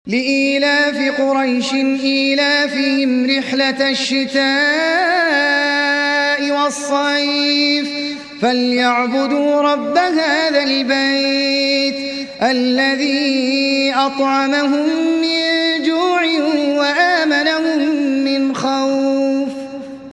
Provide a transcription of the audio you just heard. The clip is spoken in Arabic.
لإيلاف قريش إيلافهم رحلة الشتاء والصيف فليعبدوا رب هذا البيت الذي أطعمهم